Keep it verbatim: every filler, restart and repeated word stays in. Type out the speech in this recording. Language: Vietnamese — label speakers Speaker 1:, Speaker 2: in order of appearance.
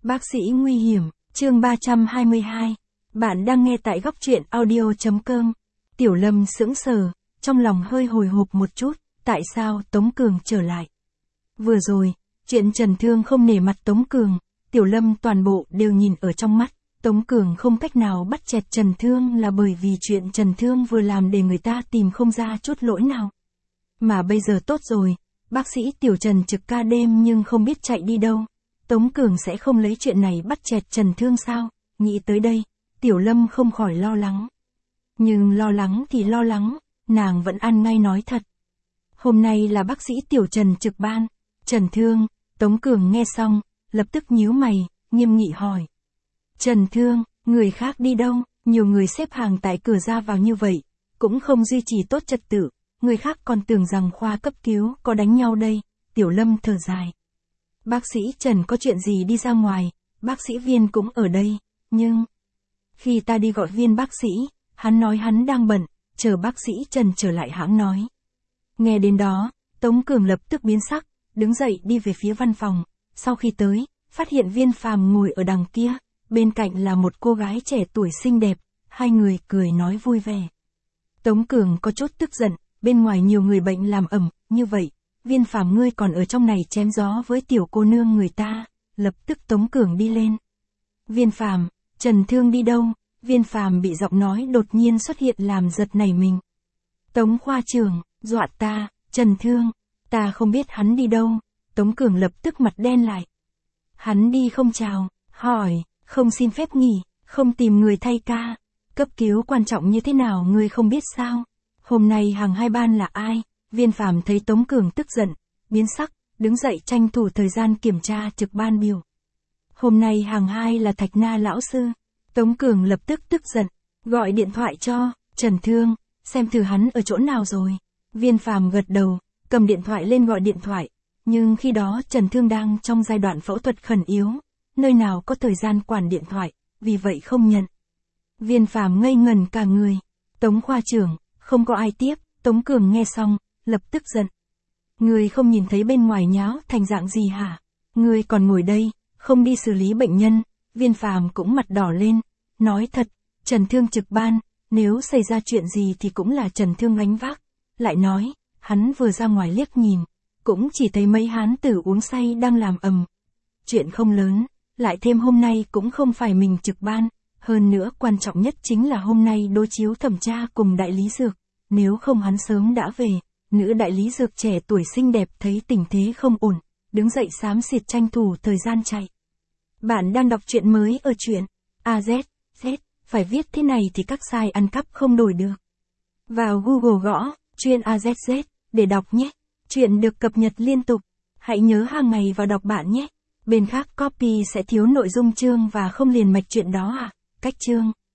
Speaker 1: Bác sĩ nguy hiểm, chương ba trăm hai mươi hai. Bạn đang nghe tại góc truyện audio.com. Tiểu Lâm sững sờ, trong lòng hơi hồi hộp một chút, tại sao Tống Cường trở lại? Vừa rồi, chuyện Trần Thương không nể mặt Tống Cường, Tiểu Lâm toàn bộ đều nhìn ở trong mắt. Tống Cường không cách nào bắt chẹt Trần Thương là bởi vì chuyện Trần Thương vừa làm để người ta tìm không ra chút lỗi nào. Mà bây giờ tốt rồi, bác sĩ Tiểu Trần trực ca đêm nhưng không biết chạy đi đâu. Tống Cường sẽ không lấy chuyện này bắt chẹt Trần Thương sao? Nghĩ tới đây, Tiểu Lâm không khỏi lo lắng. Nhưng lo lắng thì lo lắng, nàng vẫn ăn ngay nói thật. Hôm nay là bác sĩ Tiểu Trần trực ban. Trần Thương, Tống Cường nghe xong, lập tức nhíu mày, nghiêm nghị hỏi. Trần Thương, người khác đi đâu? Nhiều người xếp hàng tại cửa ra vào như vậy, cũng không duy trì tốt trật tự, người khác còn tưởng rằng khoa cấp cứu có đánh nhau đây. Tiểu Lâm thở dài. Bác sĩ Trần có chuyện gì đi ra ngoài, bác sĩ Viên cũng ở đây, nhưng... Khi ta đi gọi Viên bác sĩ, hắn nói hắn đang bận, chờ bác sĩ Trần trở lại hãng nói. Nghe đến đó, Tống Cường lập tức biến sắc, đứng dậy đi về phía văn phòng, sau khi tới, phát hiện Viên Phàm ngồi ở đằng kia, bên cạnh là một cô gái trẻ tuổi xinh đẹp, hai người cười nói vui vẻ. Tống Cường có chút tức giận, bên ngoài nhiều người bệnh làm ẩm, như vậy. Viên Phàm ngươi còn ở trong này chém gió với tiểu cô nương người ta, lập tức Tống Cường đi lên. Viên Phàm, Trần Thương đi đâu? Viên Phàm bị giọng nói đột nhiên xuất hiện làm giật nảy mình. Tống khoa trưởng, dọa ta, Trần Thương, ta không biết hắn đi đâu. Tống Cường lập tức mặt đen lại. Hắn đi không chào, hỏi, không xin phép nghỉ, không tìm người thay ca. Cấp cứu quan trọng như thế nào ngươi không biết sao? Hôm nay hàng hai ban là ai? Viên Phàm thấy Tống Cường tức giận, biến sắc, đứng dậy tranh thủ thời gian kiểm tra trực ban biểu. Hôm nay hàng hai là Thạch Na lão sư. Tống Cường lập tức tức giận, gọi điện thoại cho Trần Thương, xem thử hắn ở chỗ nào rồi. Viên Phàm gật đầu, cầm điện thoại lên gọi điện thoại, nhưng khi đó Trần Thương đang trong giai đoạn phẫu thuật khẩn yếu, nơi nào có thời gian quản điện thoại, vì vậy không nhận. Viên Phàm ngây ngẩn cả người. Tống khoa trưởng, không có ai tiếp. Tống Cường nghe xong, lập tức giận. Người không nhìn thấy bên ngoài nháo thành dạng gì hả? Người còn ngồi đây, không đi xử lý bệnh nhân. Viên Phàm cũng mặt đỏ lên, nói thật, Trần Thương trực ban, nếu xảy ra chuyện gì thì cũng là Trần Thương gánh vác. Lại nói, hắn vừa ra ngoài liếc nhìn, cũng chỉ thấy mấy hán tử uống say đang làm ầm. Chuyện không lớn, lại thêm hôm nay cũng không phải mình trực ban, hơn nữa quan trọng nhất chính là hôm nay đối chiếu thẩm tra cùng đại lý dược, nếu không hắn sớm đã về. Nữ đại lý dược trẻ tuổi xinh đẹp thấy tình thế không ổn, đứng dậy xám xịt tranh thủ thời gian chạy. Bạn đang đọc truyện mới ở truyện a zét, Z, phải viết thế này thì các site ăn cắp không đổi được. Vào Google gõ, truyện a zét Z, để đọc nhé. Truyện được cập nhật liên tục. Hãy nhớ hàng ngày vào đọc bạn nhé. Bên khác copy sẽ thiếu nội dung chương và không liền mạch truyện đó à. Cách chương.